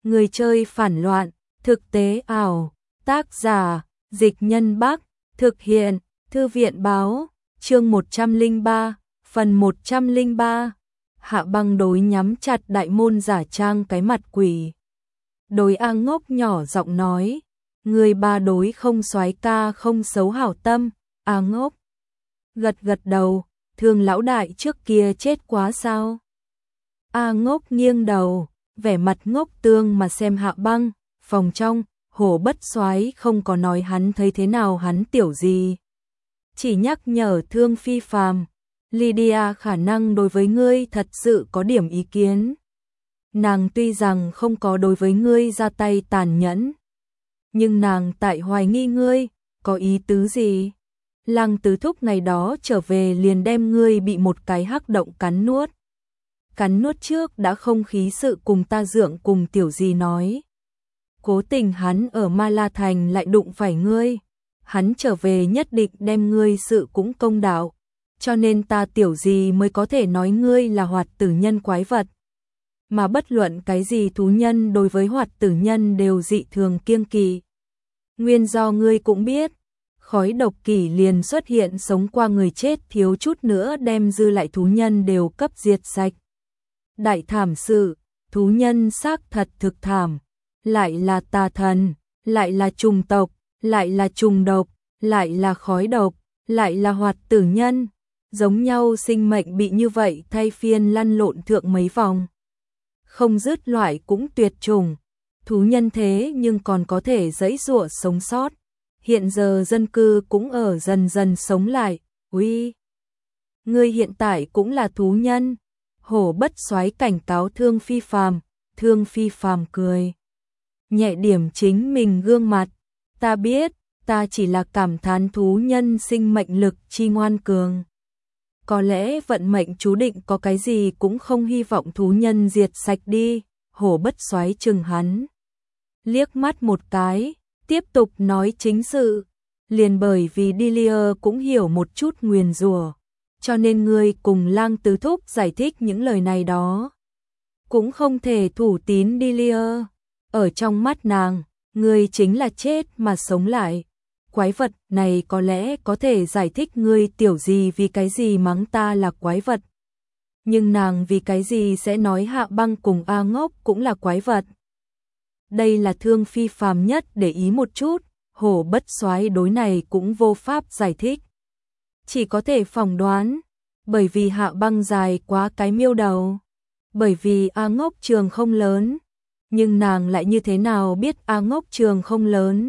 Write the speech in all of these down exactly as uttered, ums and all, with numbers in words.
Người chơi phản loạn, thực tế ảo, tác giả, Dịch Nhân Bắc, thực hiện, Thư viện báo, chương một trăm lẻ ba, phần một trăm lẻ ba. Hạ Băng đối nhắm chặt đại môn giả trang cái mặt quỷ. Đối A Ngốc nhỏ giọng nói, người ba đối không soái ca không xấu hảo tâm. A Ngốc gật gật đầu, Thương lão đại trước kia chết quá sao? A Ngốc nghiêng đầu, vẻ mặt ngốc tương mà xem Hạ Băng. Phòng trong, Hổ Bất Soái không có nói hắn thấy thế nào hắn tiểu gì, chỉ nhắc nhở Thương Phi Phàm, Lydia khả năng đối với ngươi thật sự có điểm ý kiến. Nàng tuy rằng không có đối với ngươi ra tay tàn nhẫn, nhưng nàng tại hoài nghi ngươi, có ý tứ gì? Lăng Tứ Thúc ngày đó trở về liền đem ngươi bị một cái hắc động cắn nuốt. Cắn nuốt trước đã không khí sự cùng ta dượng cùng tiểu gì nói. Cố tình hắn ở Ma La Thành lại đụng phải ngươi. Hắn trở về nhất định đem ngươi sự cũng công đạo. Cho nên ta tiểu gì mới có thể nói ngươi là hoạt tử nhân quái vật. Mà bất luận cái gì thú nhân đối với hoạt tử nhân đều dị thường kiêng kỵ. Nguyên do ngươi cũng biết. Khói độc kỷ liền xuất hiện sống qua người chết thiếu chút nữa đem dư lại thú nhân đều cấp diệt sạch. Đại thảm sự, thú nhân xác thật thực thảm, lại là tà thần, lại là trùng tộc, lại là trùng độc, lại là khói độc, lại là hoạt tử nhân, giống nhau sinh mệnh bị như vậy thay phiên lăn lộn thượng mấy vòng. Không dứt loại cũng tuyệt chủng, thú nhân thế nhưng còn có thể giãy giụa sống sót. Hiện giờ dân cư cũng ở dần dần sống lại. Uy, ngươi hiện tại cũng là thú nhân. Hổ Bất Soái cảnh cáo Thương Phi Phàm. Thương Phi Phàm cười, nhẹ điểm chính mình gương mặt. Ta biết, ta chỉ là cảm thán thú nhân sinh mệnh lực chi ngoan cường. Có lẽ vận mệnh chú định có cái gì cũng không hy vọng thú nhân diệt sạch đi. Hổ Bất Soái chừng hắn liếc mắt một cái, tiếp tục nói chính sự. Liền bởi vì Delia cũng hiểu một chút nguyền rủa, cho nên ngươi cùng Lang Tứ Thúc giải thích những lời này đó. Cũng không thể thủ tín Delia. Ở trong mắt nàng, ngươi chính là chết mà sống lại. Quái vật này có lẽ có thể giải thích ngươi tiểu gì vì cái gì mắng ta là quái vật. Nhưng nàng vì cái gì sẽ nói Hạ Băng cùng A Ngốc cũng là quái vật. Đây là Thương Phi Phàm nhất để ý một chút. Hổ Bất Soái đối này cũng vô pháp giải thích, chỉ có thể phỏng đoán. Bởi vì Hạ Băng dài quá cái miêu đầu, bởi vì A Ngốc trường không lớn. Nhưng nàng lại như thế nào biết A Ngốc trường không lớn?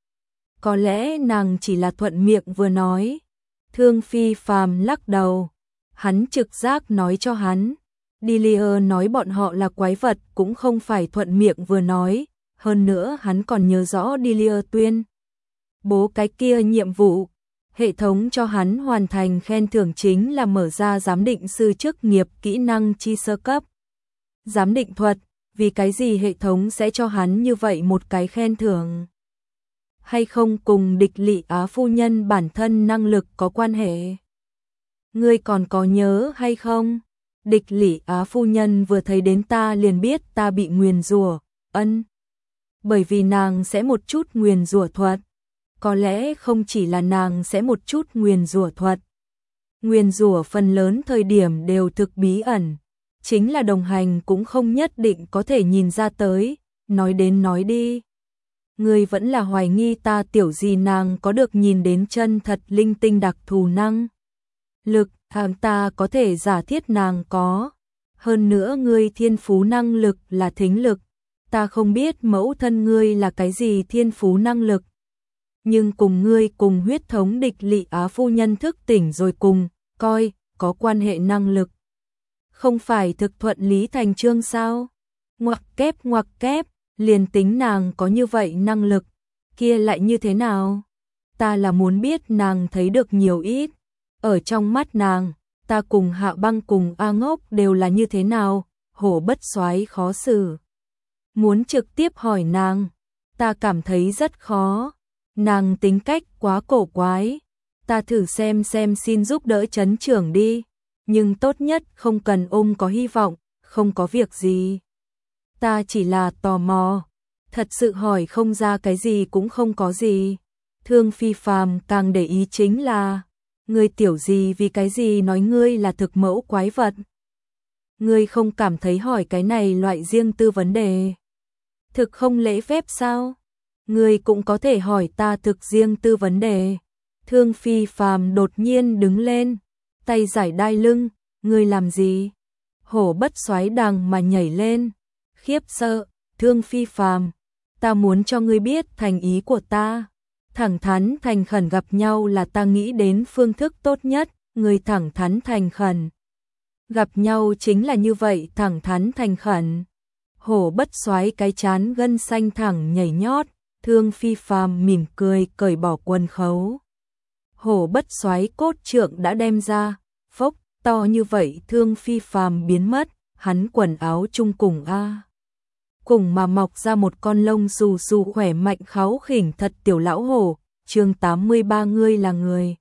Có lẽ nàng chỉ là thuận miệng vừa nói. Thương Phi Phàm lắc đầu, hắn trực giác nói cho hắn, Delia nói bọn họ là quái vật cũng không phải thuận miệng vừa nói. Hơn nữa hắn còn nhớ rõ Delia tuyên bố cái kia nhiệm vụ, hệ thống cho hắn hoàn thành khen thưởng chính là mở ra giám định sư chức nghiệp kỹ năng chi sơ cấp. Giám định thuật, vì cái gì hệ thống sẽ cho hắn như vậy một cái khen thưởng? Hay không cùng Địch Lị Á phu nhân bản thân năng lực có quan hệ? Ngươi còn có nhớ hay không? Địch Lị Á phu nhân vừa thấy đến ta liền biết ta bị nguyền rủa. Ân. Bởi vì nàng sẽ một chút nguyền rủa thuật. Có lẽ không chỉ là nàng sẽ một chút nguyền rủa thuật. Nguyền rủa phần lớn thời điểm đều thực bí ẩn, chính là đồng hành cũng không nhất định có thể nhìn ra tới. Nói đến nói đi, ngươi vẫn là hoài nghi ta tiểu gì nàng có được nhìn đến chân thật linh tinh đặc thù năng lực, hàng ta có thể giả thiết nàng có. Hơn nữa ngươi thiên phú năng lực là thính lực, ta không biết mẫu thân ngươi là cái gì thiên phú năng lực. Nhưng cùng ngươi cùng huyết thống Địch Lị Á phu nhân thức tỉnh rồi cùng, coi, có quan hệ năng lực. Không phải thực thuận lý thành chương sao? Ngoặc kép ngoặc kép, liền tính nàng có như vậy năng lực, kia lại như thế nào? Ta là muốn biết nàng thấy được nhiều ít. Ở trong mắt nàng, ta cùng Hạ Băng cùng A Ngốc đều là như thế nào? Hổ Bất Soái khó xử, muốn trực tiếp hỏi nàng. Ta cảm thấy rất khó. Nàng tính cách quá cổ quái. Ta thử xem xem xin giúp đỡ trấn trưởng đi. Nhưng tốt nhất không cần ôm có hy vọng, không có việc gì. ta chỉ là tò mò, thật sự hỏi không ra cái gì cũng không có gì. Thương Phi Phàm càng để ý chính là, ngươi tiểu gì vì cái gì nói ngươi là thực mẫu quái vật. Ngươi không cảm thấy hỏi cái này loại riêng tư vấn đề thực không lễ phép sao? Ngươi cũng có thể hỏi ta thực riêng tư vấn đề. Thương Phi Phàm đột nhiên đứng lên, tay giải đai lưng, ngươi làm gì? Hổ Bất Soái đằng mà nhảy lên, khiếp sợ, Thương Phi Phàm, ta muốn cho ngươi biết thành ý của ta. Thẳng thắn thành khẩn gặp nhau là ta nghĩ đến phương thức tốt nhất, ngươi thẳng thắn thành khẩn. Gặp nhau chính là như vậy, thẳng thắn thành khẩn. Hổ Bất Soái cái chán gân xanh thẳng nhảy nhót, Thương Phi Phàm mỉm cười cởi bỏ quần khấu. Hổ Bất Soái cốt trượng đã đem ra, phốc, to như vậy Thương Phi Phàm biến mất, hắn quần áo chung cùng a. Cùng mà mọc ra một con lông xù xù khỏe mạnh kháu khỉnh thật tiểu lão hổ, chương tám mươi ba ngươi là người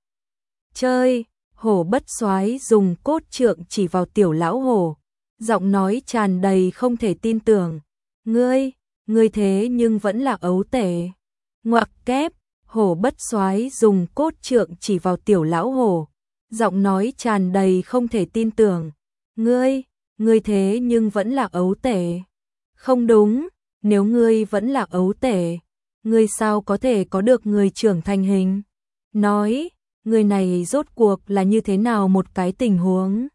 chơi. Hổ Bất Soái dùng cốt trượng chỉ vào tiểu lão hổ, giọng nói tràn đầy không thể tin tưởng. Ngươi, ngươi thế nhưng vẫn là ấu tể. Ngoặc kép, Hổ Bất Soái dùng cốt trượng chỉ vào tiểu lão hổ, giọng nói tràn đầy không thể tin tưởng. Ngươi, ngươi thế nhưng vẫn là ấu tể. Không đúng, nếu ngươi vẫn là ấu tể, ngươi sao có thể có được người trưởng thành hình? Nói, người này rốt cuộc là như thế nào một cái tình huống?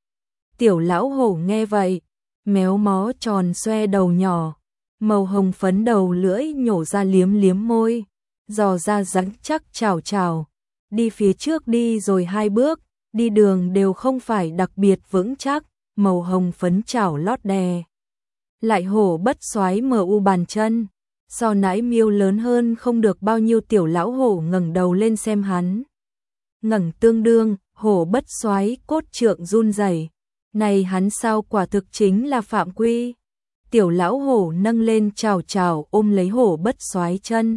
Tiểu lão hổ nghe vậy, méo mó tròn xoe đầu nhỏ, màu hồng phấn đầu lưỡi nhổ ra liếm liếm môi, dò ra rắn chắc chào chào, đi phía trước đi rồi hai bước, đi đường đều không phải đặc biệt vững chắc, màu hồng phấn chảo lót đè. Lại Hổ Bất Soái mờ u bàn chân, so nãi miêu lớn hơn không được bao nhiêu. Tiểu lão hổ ngẩng đầu lên xem hắn. Ngẩng tương đương, Hổ Bất Soái cốt trượng run rẩy. Này hắn sao quả thực chính là phạm quy. Tiểu lão hổ nâng lên chào chào ôm lấy Hổ Bất Soái chân.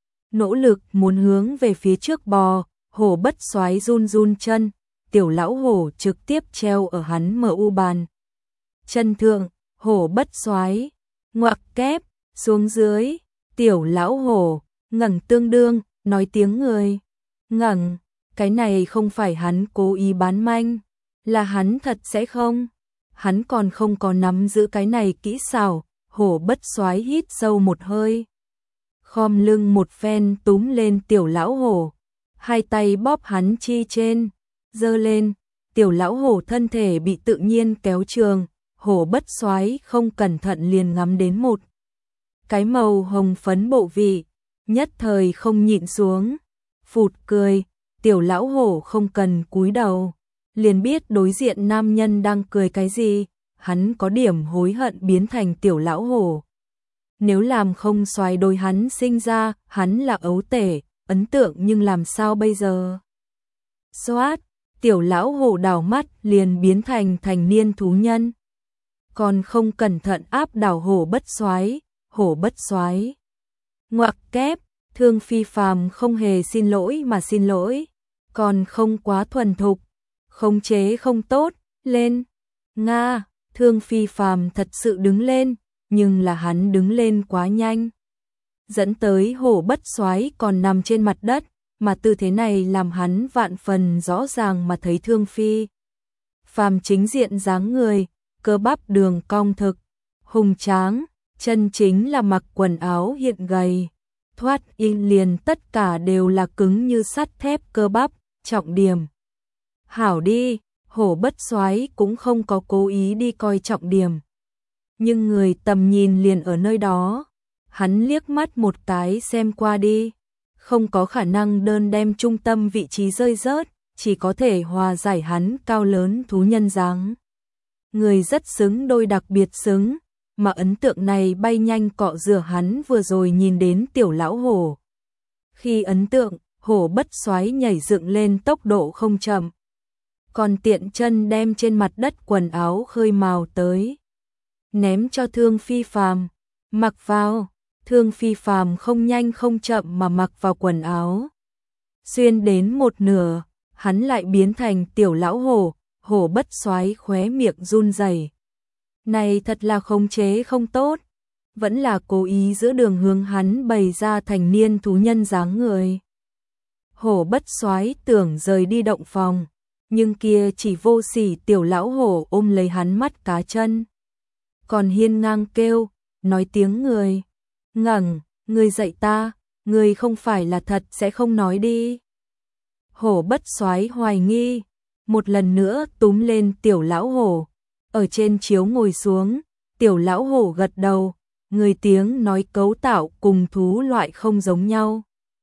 Nỗ lực muốn hướng về phía trước bò, Hổ Bất Soái run run chân, tiểu lão hổ trực tiếp treo ở hắn mờ u bàn chân thượng. Hổ Bất Soái ngoặc kép xuống dưới, tiểu lão hổ ngẩng tương đương, nói tiếng người. Ngẩng, cái này không phải hắn cố ý bán manh, là hắn thật sẽ không. Hắn còn không có nắm giữ cái này kỹ xảo. Hổ Bất Soái hít sâu một hơi, khom lưng một phen túm lên tiểu lão hổ, hai tay bóp hắn chi trên, giơ lên, tiểu lão hổ thân thể bị tự nhiên kéo trường. Hổ Bất Soái không cẩn thận liền ngắm đến một cái màu hồng phấn bộ vị, nhất thời không nhịn xuống, phụt cười. Tiểu lão hổ không cần cúi đầu, liền biết đối diện nam nhân đang cười cái gì, hắn có điểm hối hận biến thành tiểu lão hổ. Nếu làm không xoái đôi hắn sinh ra, hắn là ấu tể, ấn tượng nhưng làm sao bây giờ? Xoát, tiểu lão hổ đảo mắt liền biến thành thành niên thú nhân. Còn không cẩn thận áp đảo Hổ Bất Soái. Hổ Bất Soái ngoặc kép, Thương Phi Phàm không hề xin lỗi mà xin lỗi, còn không quá thuần thục, khống chế không tốt, lên. Nga, Thương Phi Phàm thật sự đứng lên, nhưng là hắn đứng lên quá nhanh, dẫn tới Hổ Bất Soái còn nằm trên mặt đất, mà tư thế này làm hắn vạn phần rõ ràng mà thấy Thương Phi Phàm chính diện dáng người, cơ bắp đường cong thực hùng tráng, chân chính là mặc quần áo hiện gầy, thoát in liền tất cả đều là cứng như sắt thép cơ bắp, trọng điểm. Hảo đi, Hổ Bất Soái cũng không có cố ý đi coi trọng điểm, nhưng người tầm nhìn liền ở nơi đó, hắn liếc mắt một cái xem qua đi, không có khả năng đơn đem trung tâm vị trí rơi rớt, chỉ có thể hòa giải hắn cao lớn thú nhân dáng. Người rất xứng đôi, đặc biệt xứng, mà ấn tượng này bay nhanh cọ rửa hắn vừa rồi nhìn đến tiểu lão hổ. Khi ấn tượng, Hổ Bất Soái nhảy dựng lên tốc độ không chậm, còn tiện chân đem trên mặt đất quần áo khơi mào tới, ném cho Thương Phi Phàm, mặc vào. Thương Phi Phàm không nhanh không chậm mà mặc vào quần áo. Xuyên đến một nửa, hắn lại biến thành tiểu lão hổ. Hổ Bất Soái khóe miệng run rẩy. Này thật là khống chế không tốt. vẫn là cố ý giữa đường hướng hắn bày ra thành niên thú nhân dáng người. Hổ Bất Soái tưởng rời đi động phòng, nhưng kia chỉ vô sỉ tiểu lão hổ ôm lấy hắn mắt cá chân. Còn hiên ngang kêu, nói tiếng người. Ngẩng, ngươi dạy ta, ngươi không phải là thật sẽ không nói đi. Hổ Bất Soái hoài nghi, một lần nữa túm lên tiểu lão hổ, ở trên chiếu ngồi xuống, tiểu lão hổ gật đầu, người tiếng nói cấu tạo cùng thú loại không giống nhau.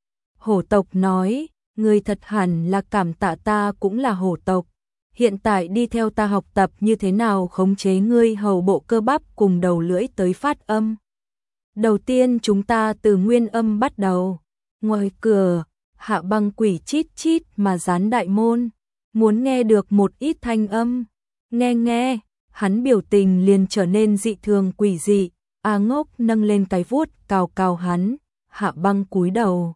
Hổ tộc nói, ngươi thật hẳn là cảm tạ ta cũng là hổ tộc, hiện tại đi theo ta học tập như thế nào khống chế ngươi hầu bộ cơ bắp cùng đầu lưỡi tới phát âm. Đầu tiên chúng ta từ nguyên âm bắt đầu. Ngoài cửa, Hạ Băng quỷ chít chít mà dán đại môn, muốn nghe được một ít thanh âm. Nghe nghe, hắn biểu tình liền trở nên dị thường quỷ dị. A Ngốc nâng lên cái vuốt cào cào hắn, Hạ Băng cúi đầu.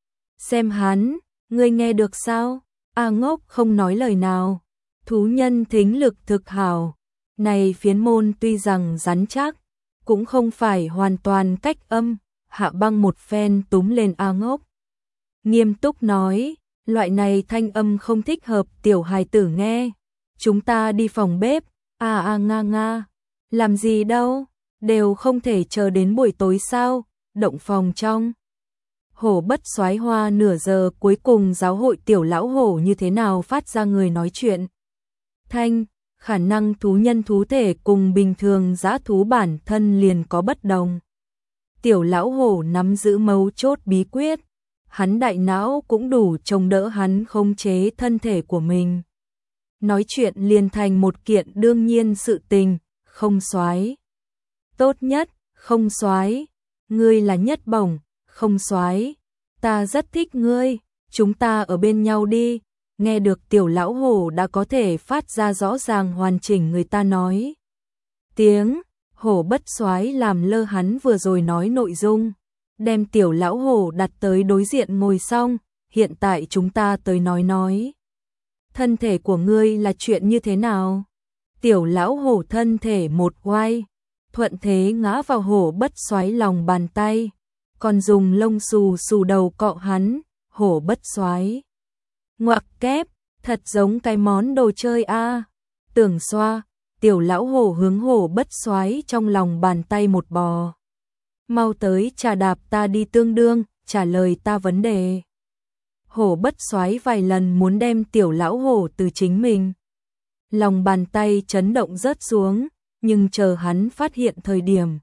Xem hắn, ngươi nghe được sao? A Ngốc không nói lời nào. Thú nhân thính lực thực hảo. Này phiến môn tuy rằng rắn chắc, cũng không phải hoàn toàn cách âm. Hạ Băng một phen túm lên A Ngốc, nghiêm túc nói, loại này thanh âm không thích hợp tiểu hài tử nghe. Chúng ta đi phòng bếp. A a nga nga. Làm gì đâu, đều không thể chờ đến buổi tối sao? Động phòng trong. Hổ Bất Soái hoa nửa giờ cuối cùng giáo hội tiểu lão hổ như thế nào phát ra người nói chuyện. Thanh, khả năng thú nhân thú thể cùng bình thường dã thú bản thân liền có bất đồng. Tiểu lão hổ nắm giữ mấu chốt bí quyết, hắn đại não cũng đủ chống đỡ hắn khống chế thân thể của mình. Nói chuyện liền thành một kiện đương nhiên sự tình, không soái. Tốt nhất, không soái, ngươi là nhất bổng, không soái, ta rất thích ngươi, chúng ta ở bên nhau đi. Nghe được tiểu lão hổ đã có thể phát ra rõ ràng hoàn chỉnh người ta nói. Tiếng, Hổ Bất Soái làm lơ hắn vừa rồi nói nội dung, đem tiểu lão hổ đặt tới đối diện ngồi xong, hiện tại chúng ta tới nói nói. Thân thể của ngươi là chuyện như thế nào? Tiểu lão hổ thân thể một oai, thuận thế ngã vào Hổ Bất Soái lòng bàn tay, còn dùng lông xù xù đầu cọ hắn. Hổ Bất Soái ngoặc kép, thật giống cái món đồ chơi a. Tưởng xoa, tiểu lão hổ hướng Hổ Bất Soái trong lòng bàn tay một bò. Mau tới trà đạp ta đi tương đương, trả lời ta vấn đề. Hổ Bất Soái vài lần muốn đem tiểu lão hổ từ chính mình lòng bàn tay chấn động rớt xuống, nhưng chờ hắn phát hiện thời điểm,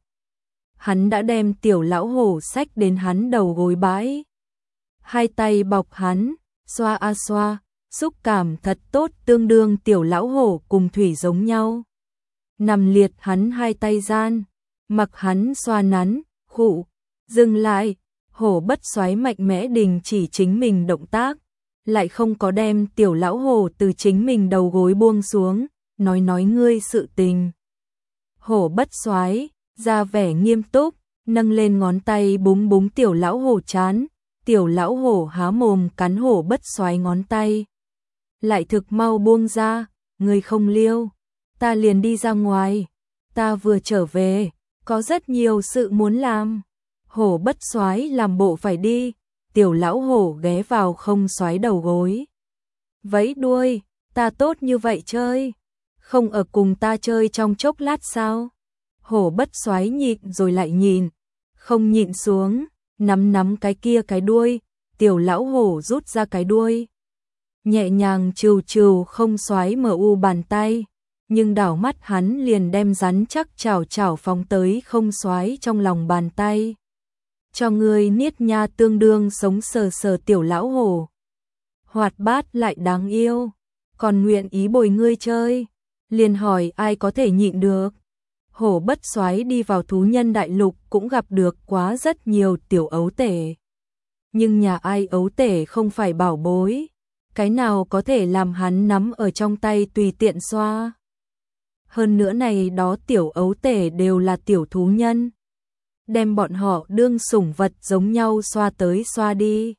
hắn đã đem tiểu lão hổ xách đến hắn đầu gối bãi. Hai tay bọc hắn, xoa a xoa, xúc cảm thật tốt, tương đương tiểu lão hổ cùng thủy giống nhau. Nằm liệt hắn hai tay gian, mặc hắn xoa nắn, khụ, dừng lại. Hổ Bất Soái mạnh mẽ đình chỉ chính mình động tác, lại không có đem tiểu lão hổ từ chính mình đầu gối buông xuống, nói nói ngươi sự tình. Hổ Bất Soái ra vẻ nghiêm túc, nâng lên ngón tay búng búng tiểu lão hổ trán. Tiểu lão hổ há mồm cắn Hổ Bất Soái ngón tay, lại thực mau buông ra. Ngươi không liêu, ta liền đi ra ngoài, ta vừa trở về, có rất nhiều sự muốn làm. Hổ Bất Soái làm bộ phải đi, tiểu lão hổ ghé vào không soái đầu gối, vẫy đuôi, ta tốt như vậy chơi, không ở cùng ta chơi trong chốc lát sao? Hổ Bất Soái nhịn rồi lại nhìn, không nhịn xuống, nắm nắm cái kia cái đuôi. Tiểu lão hổ rút ra cái đuôi, nhẹ nhàng trừ trừ không soái mờ u bàn tay, nhưng đảo mắt hắn liền đem rắn chắc chảo chảo phóng tới không soái trong lòng bàn tay. Cho ngươi niết nha, tương đương sống sờ sờ tiểu lão hổ, hoạt bát lại đáng yêu, còn nguyện ý bồi ngươi chơi, liền hỏi ai có thể nhịn được. Hổ Bất Soái đi vào thú nhân đại lục cũng gặp được quá rất nhiều tiểu ấu tể, nhưng nhà ai ấu tể không phải bảo bối, cái nào có thể làm hắn nắm ở trong tay tùy tiện xoa. Hơn nữa này đó tiểu ấu tể đều là tiểu thú nhân, đem bọn họ đương sủng vật giống nhau xoa tới xoa đi,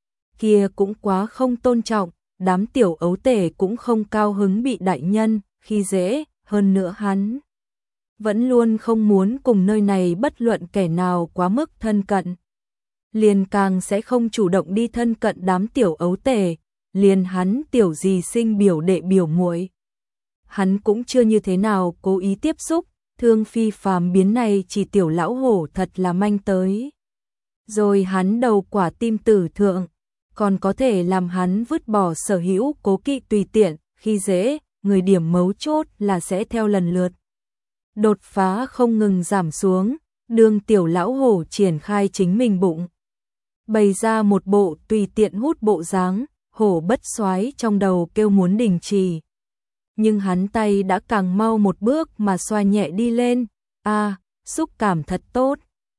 kia cũng quá không tôn trọng. Đám tiểu ấu tể cũng không cao hứng bị đại nhân khi dễ, hơn nữa hắn vẫn luôn không muốn cùng nơi này bất luận kẻ nào quá mức thân cận. Liền càng sẽ không chủ động đi thân cận đám tiểu ấu tể, liền hắn tiểu dì sinh biểu đệ biểu muội. Hắn cũng chưa như thế nào cố ý tiếp xúc, Thương Phi phàm biến này chỉ tiểu lão hổ thật là manh tới. Rồi hắn đầu quả tim tử thượng, còn có thể làm hắn vứt bỏ sở hữu cố kỵ tùy tiện, khi dễ, người điểm mấu chốt là sẽ theo lần lượt. Đột phá không ngừng giảm xuống, đường tiểu lão hổ triển khai chính mình bụng. Bày ra một bộ tùy tiện hút bộ dáng, hổ bất soái trong đầu kêu muốn đình chỉ. Nhưng hắn tay đã càng mau một bước mà xoa nhẹ đi lên, a à, xúc cảm thật tốt.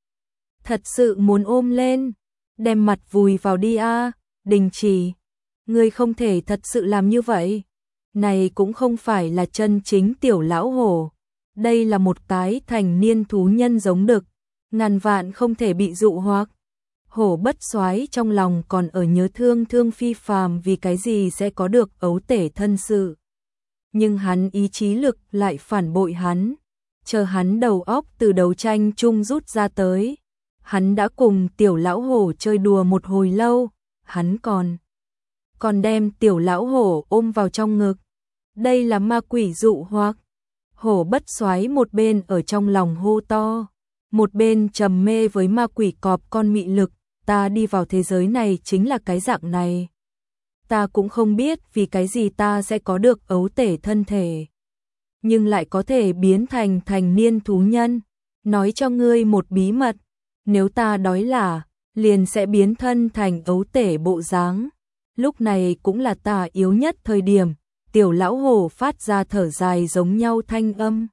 Thật sự muốn ôm lên, đem mặt vùi vào đi a à, đình chỉ. Ngươi không thể thật sự làm như vậy. Này cũng không phải là chân chính tiểu lão hổ. Đây là một cái thành niên thú nhân giống đực, ngàn vạn không thể bị dụ hoặc. Hổ bất soái trong lòng còn ở nhớ thương Thương Phi phàm vì cái gì sẽ có được ấu tể thân sự. Nhưng hắn ý chí lực lại phản bội hắn, chờ hắn đầu óc từ đấu tranh chung rút ra tới. Hắn đã cùng tiểu lão hổ chơi đùa một hồi lâu, hắn còn còn đem tiểu lão hổ ôm vào trong ngực. Đây là ma quỷ dụ hoặc. Hổ bất soái một bên ở trong lòng hô to, một bên trầm mê với ma quỷ cọp con mị lực, ta đi vào thế giới này chính là cái dạng này. Ta cũng không biết vì cái gì ta sẽ có được ấu tể thân thể, nhưng lại có thể biến thành thành niên thú nhân. Nói cho ngươi một bí mật, nếu ta đói là, liền sẽ biến thân thành ấu tể bộ dáng. Lúc này cũng là ta yếu nhất thời điểm. Tiểu lão hổ phát ra thở dài giống nhau thanh âm.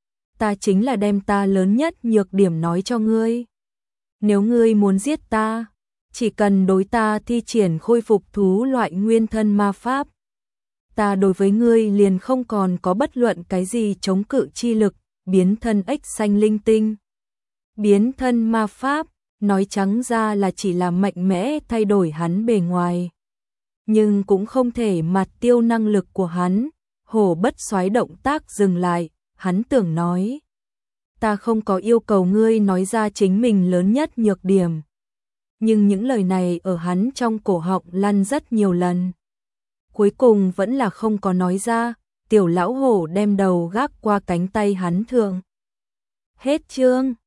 Ta chính là đem ta lớn nhất nhược điểm nói cho ngươi. Nếu ngươi muốn giết ta, chỉ cần đối ta thi triển khôi phục thú loại nguyên thân ma pháp. Ta đối với ngươi liền không còn có bất luận cái gì chống cự chi lực, biến thân ếch xanh linh tinh. Biến thân ma pháp, nói trắng ra là chỉ là mạnh mẽ thay đổi hắn bề ngoài. Nhưng cũng không thể mạt tiêu năng lực của hắn. Hổ bất soái động tác dừng lại, hắn tưởng nói. Ta không có yêu cầu ngươi nói ra chính mình lớn nhất nhược điểm. Nhưng những lời này ở hắn trong cổ họng lăn rất nhiều lần. Cuối cùng vẫn là không có nói ra, tiểu lão hổ đem đầu gác qua cánh tay hắn thượng. Hết chương.